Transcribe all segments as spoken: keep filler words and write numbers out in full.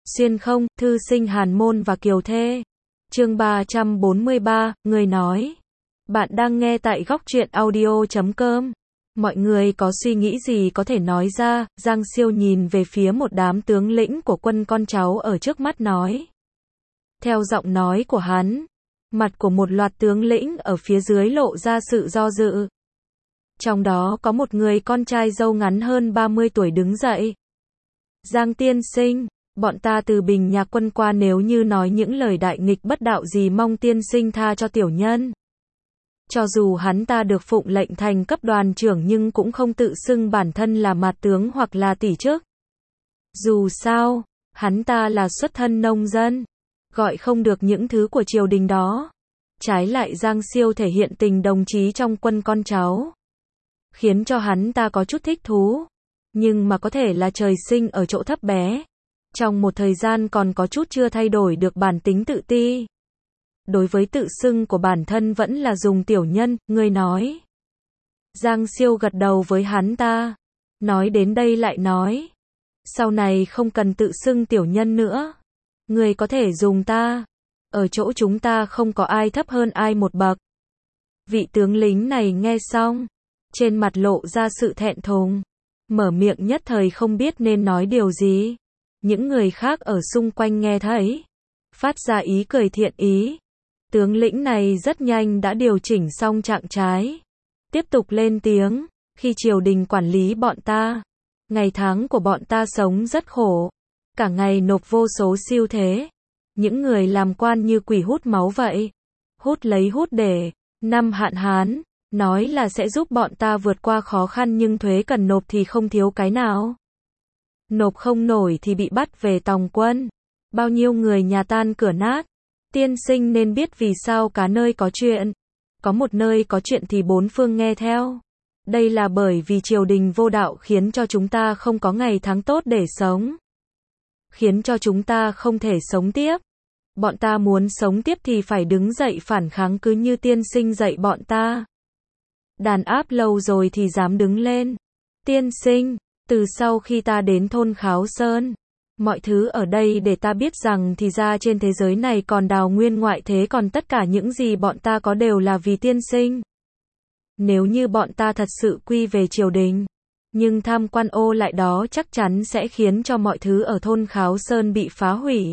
Xuyên không, thư sinh Hàn Môn và Kiều Thê. Chương ba trăm bốn mươi ba, người nói. Bạn đang nghe tại góc truyện audio chấm com. Mọi người có suy nghĩ gì có thể nói ra, Giang Siêu nhìn về phía một đám tướng lĩnh của quân con cháu ở trước mắt nói. Theo giọng nói của hắn, mặt của một loạt tướng lĩnh ở phía dưới lộ ra sự do dự. Trong đó có một người con trai râu ngắn hơn ba mươi tuổi đứng dậy. Giang tiên sinh, bọn ta từ Bình Nhạc quân qua, nếu như nói những lời đại nghịch bất đạo gì mong tiên sinh tha cho tiểu nhân. Cho dù hắn ta được phụng lệnh thành cấp đoàn trưởng nhưng cũng không tự xưng bản thân là mạt tướng hoặc là tỷ chức. Dù sao, hắn ta là xuất thân nông dân, gọi không được những thứ của triều đình đó. Trái lại Giang Siêu thể hiện tình đồng chí trong quân con cháu, khiến cho hắn ta có chút thích thú. Nhưng mà có thể là trời sinh ở chỗ thấp bé, trong một thời gian còn có chút chưa thay đổi được bản tính tự ti. Đối với tự xưng của bản thân vẫn là dùng tiểu nhân, người nói. Giang Siêu gật đầu với hắn ta. Nói đến đây lại nói. Sau này không cần tự xưng tiểu nhân nữa. Người có thể dùng ta. Ở chỗ chúng ta không có ai thấp hơn ai một bậc. Vị tướng lính này nghe xong, trên mặt lộ ra sự thẹn thùng. Mở miệng nhất thời không biết nên nói điều gì. Những người khác ở xung quanh nghe thấy, phát ra ý cười thiện ý. Tướng lĩnh này rất nhanh đã điều chỉnh xong trạng trái. Tiếp tục lên tiếng, khi triều đình quản lý bọn ta, ngày tháng của bọn ta sống rất khổ. Cả ngày nộp vô số siêu thế. Những người làm quan như quỷ hút máu vậy. Hút lấy hút để, năm hạn hán, nói là sẽ giúp bọn ta vượt qua khó khăn nhưng thuế cần nộp thì không thiếu cái nào. Nộp không nổi thì bị bắt về tòng quân. Bao nhiêu người nhà tan cửa nát. Tiên sinh nên biết vì sao cả nơi có chuyện. Có một nơi có chuyện thì bốn phương nghe theo. Đây là bởi vì triều đình vô đạo khiến cho chúng ta không có ngày tháng tốt để sống. Khiến cho chúng ta không thể sống tiếp. Bọn ta muốn sống tiếp thì phải đứng dậy phản kháng cứ như tiên sinh dạy bọn ta. Đàn áp lâu rồi thì dám đứng lên. Tiên sinh, từ sau khi ta đến thôn Kháo Sơn, mọi thứ ở đây để ta biết rằng thì ra trên thế giới này còn đào nguyên ngoại thế, còn tất cả những gì bọn ta có đều là vì tiên sinh. Nếu như bọn ta thật sự quy về triều đình, nhưng tham quan ô lại đó chắc chắn sẽ khiến cho mọi thứ ở thôn Kháo Sơn bị phá hủy.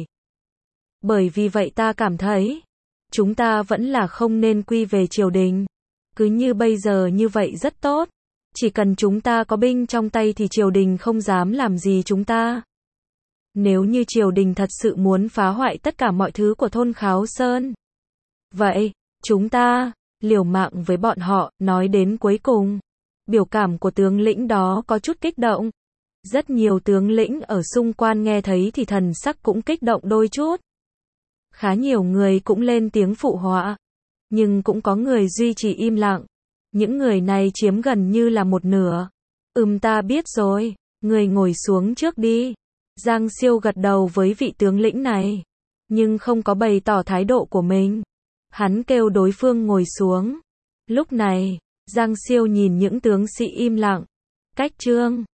Bởi vì vậy ta cảm thấy, chúng ta vẫn là không nên quy về triều đình. Cứ như bây giờ như vậy rất tốt. Chỉ cần chúng ta có binh trong tay thì triều đình không dám làm gì chúng ta. Nếu như triều đình thật sự muốn phá hoại tất cả mọi thứ của thôn Kháo Sơn, vậy, chúng ta, liều mạng với bọn họ. Nói đến cuối cùng, biểu cảm của tướng lĩnh đó có chút kích động. Rất nhiều tướng lĩnh ở xung quanh nghe thấy thì thần sắc cũng kích động đôi chút. Khá nhiều người cũng lên tiếng phụ họa. Nhưng cũng có người duy trì im lặng. Những người này chiếm gần như là một nửa. Ừm ta biết rồi, người ngồi xuống trước đi. Giang Siêu gật đầu với vị tướng lĩnh này, nhưng không có bày tỏ thái độ của mình. Hắn kêu đối phương ngồi xuống. Lúc này, Giang Siêu nhìn những tướng sĩ im lặng. Cách trương.